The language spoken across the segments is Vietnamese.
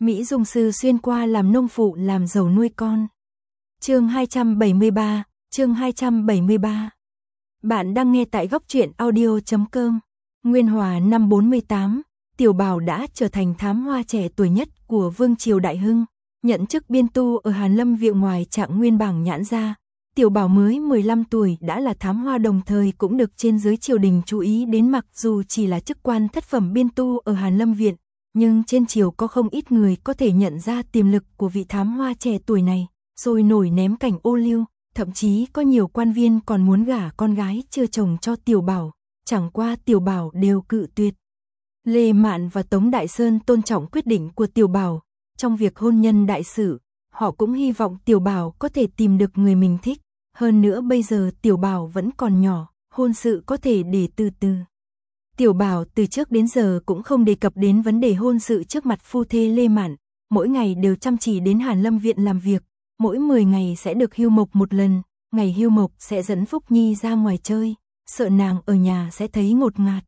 Mỹ Dung sư xuyên qua làm nông phụ làm giàu nuôi con. Chương 273, chương 273. Bạn đang nghe tại góc truyện audio.com. Nguyên Hòa năm 48, Tiểu Bảo đã trở thành thám hoa trẻ tuổi nhất của Vương triều Đại Hưng, nhận chức biên tu ở Hàn Lâm Viện ngoài Trạng Nguyên bảng nhãn ra. Tiểu Bảo mới 15 tuổi đã là thám hoa, đồng thời cũng được trên dưới triều đình chú ý đến, mặc dù chỉ là chức quan thất phẩm biên tu ở Hàn Lâm Viện, nhưng trên triều có không ít người có thể nhận ra tiềm lực của vị thám hoa trẻ tuổi này, rồi nổi ném cảnh ô liu, thậm chí có nhiều quan viên còn muốn gả con gái chưa chồng cho Tiểu Bảo, chẳng qua Tiểu Bảo đều cự tuyệt. Lê Mạn và Tống Đại Sơn tôn trọng quyết định của Tiểu Bảo, trong việc hôn nhân đại sự, họ cũng hy vọng Tiểu Bảo có thể tìm được người mình thích, hơn nữa bây giờ Tiểu Bảo vẫn còn nhỏ, hôn sự có thể để từ từ. Tiểu Bảo từ trước đến giờ cũng không đề cập đến vấn đề hôn sự trước mặt phu thê Lê Mạn, mỗi ngày đều chăm chỉ đến Hàn Lâm Viện làm việc, mỗi 10 ngày sẽ được hưu mộc một lần, ngày hưu mộc sẽ dẫn Phúc Nhi ra ngoài chơi, sợ nàng ở nhà sẽ thấy ngột ngạt.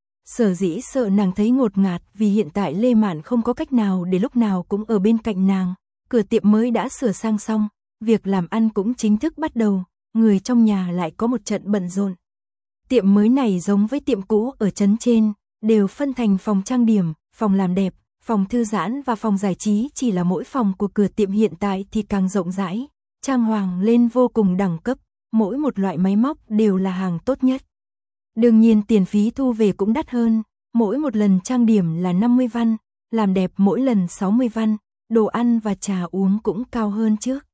Sở dĩ sợ nàng thấy ngột ngạt vì hiện tại Lê Mạn không có cách nào để lúc nào cũng ở bên cạnh nàng, cửa tiệm mới đã sửa sang xong, việc làm ăn cũng chính thức bắt đầu, người trong nhà lại có một trận bận rộn. Tiệm mới này giống với tiệm cũ ở trấn trên, đều phân thành phòng trang điểm, phòng làm đẹp, phòng thư giãn và phòng giải trí, chỉ là mỗi phòng của cửa tiệm hiện tại thì càng rộng rãi, trang hoàng lên vô cùng đẳng cấp, mỗi một loại máy móc đều là hàng tốt nhất. Đương nhiên tiền phí thu về cũng đắt hơn, mỗi một lần trang điểm là 50 văn, làm đẹp mỗi lần 60 văn, đồ ăn và trà uống cũng cao hơn trước.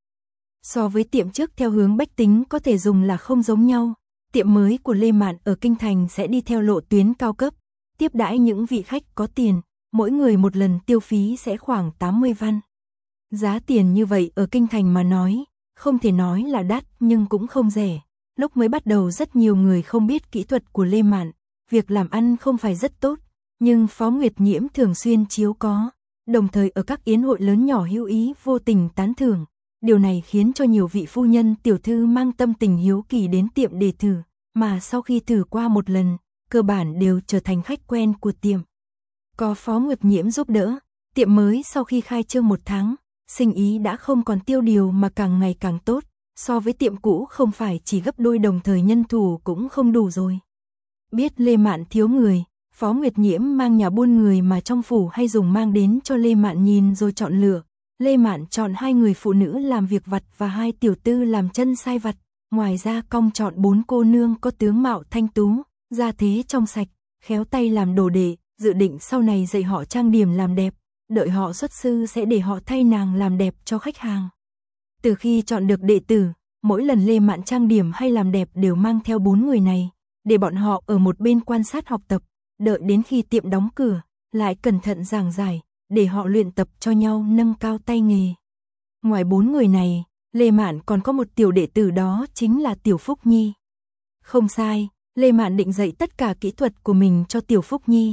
So với tiệm trước theo hướng bách tính có thể dùng là không giống nhau, tiệm mới của Lê Mạn ở Kinh Thành sẽ đi theo lộ tuyến cao cấp, tiếp đãi những vị khách có tiền, mỗi người một lần tiêu phí sẽ khoảng 80 văn. Giá tiền như vậy ở Kinh Thành mà nói, không thể nói là đắt nhưng cũng không rẻ. Lúc mới bắt đầu rất nhiều người không biết kỹ thuật của Lê Mạn, việc làm ăn không phải rất tốt, nhưng Phó Nguyệt Nhiễm thường xuyên chiếu có, đồng thời ở các yến hội lớn nhỏ hữu ý vô tình tán thưởng. Điều này khiến cho nhiều vị phu nhân tiểu thư mang tâm tình hiếu kỳ đến tiệm để thử, mà sau khi thử qua một lần, cơ bản đều trở thành khách quen của tiệm. Có Phó Nguyệt Nhiễm giúp đỡ, tiệm mới sau khi khai trương 1 tháng, sinh ý đã không còn tiêu điều mà càng ngày càng tốt, so với tiệm cũ không phải chỉ gấp đôi, đồng thời nhân thủ cũng không đủ rồi. Biết Lê Mạn thiếu người, Phó Nguyệt Nhiễm mang nhà buôn người mà trong phủ hay dùng mang đến cho Lê Mạn nhìn rồi chọn lựa. Lê Mạn chọn 2 người phụ nữ làm việc vặt và 2 tiểu tư làm chân sai vặt, ngoài ra cong chọn 4 cô nương có tướng mạo thanh tú, gia thế trong sạch, khéo tay làm đồ đệ, dự định sau này dạy họ trang điểm làm đẹp, đợi họ xuất sư sẽ để họ thay nàng làm đẹp cho khách hàng. Từ khi chọn được đệ tử, mỗi lần Lê Mạn trang điểm hay làm đẹp đều mang theo 4 người này, để bọn họ ở một bên quan sát học tập, đợi đến khi tiệm đóng cửa, lại cẩn thận giảng giải, để họ luyện tập cho nhau nâng cao tay nghề. Ngoài 4 người này, Lê Mạn còn có một tiểu đệ tử, đó chính là Tiểu Phúc Nhi. Không sai, Lê Mạn định dạy tất cả kỹ thuật của mình cho Tiểu Phúc Nhi.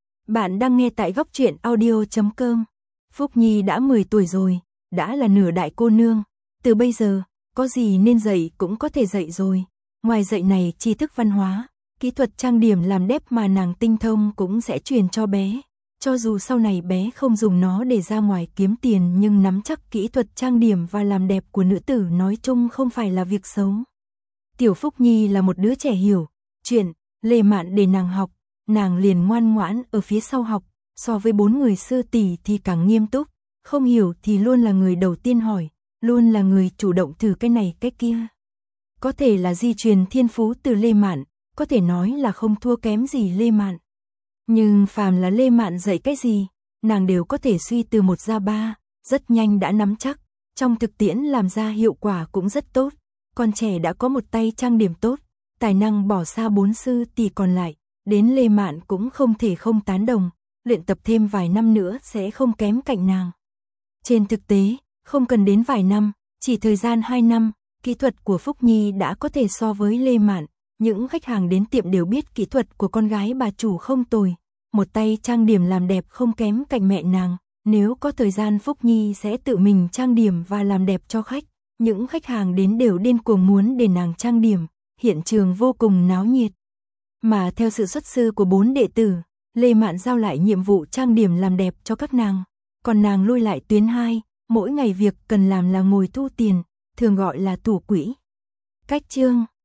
Bạn đang nghe tại góc truyện audio.com. Phúc Nhi đã 10 tuổi rồi, đã là nửa đại cô nương, từ bây giờ, có gì nên dạy cũng có thể dạy rồi. Ngoài dạy này tri thức văn hóa, kỹ thuật trang điểm làm đẹp mà nàng tinh thông cũng sẽ truyền cho bé. Cho dù sau này bé không dùng nó để ra ngoài kiếm tiền, nhưng nắm chắc kỹ thuật trang điểm và làm đẹp của nữ tử nói chung không phải là việc xấu. Tiểu Phúc Nhi là một đứa trẻ hiểu chuyện, Lê Mạn để nàng học, nàng liền ngoan ngoãn ở phía sau học, so với 4 người sư tỷ thì càng nghiêm túc, không hiểu thì luôn là người đầu tiên hỏi, luôn là người chủ động thử cái này cái kia. Có thể là di truyền thiên phú từ Lê Mạn, có thể nói là không thua kém gì Lê Mạn. Nhưng phàm là Lê Mạn dạy cái gì, nàng đều có thể suy từ 1 ra 3, rất nhanh đã nắm chắc, trong thực tiễn làm ra hiệu quả cũng rất tốt. Con trẻ đã có một tay trang điểm tốt, tài năng bỏ xa 4 sư tỷ còn lại, đến Lê Mạn cũng không thể không tán đồng, luyện tập thêm vài năm nữa sẽ không kém cạnh nàng. Trên thực tế, không cần đến vài năm, chỉ thời gian 2 năm, kỹ thuật của Phúc Nhi đã có thể so với Lê Mạn. Những khách hàng đến tiệm đều biết kỹ thuật của con gái bà chủ không tồi, một tay trang điểm làm đẹp không kém cạnh mẹ nàng. Nếu có thời gian Phúc Nhi sẽ tự mình trang điểm và làm đẹp cho khách. Những khách hàng đến đều điên cuồng muốn để nàng trang điểm, hiện trường vô cùng náo nhiệt. Mà theo sự xuất sư của 4 đệ tử, Lê Mạn giao lại nhiệm vụ trang điểm làm đẹp cho các nàng. còn nàng lui lại tuyến 2, mỗi ngày việc cần làm là ngồi thu tiền, thường gọi là thủ quỹ. Cách chương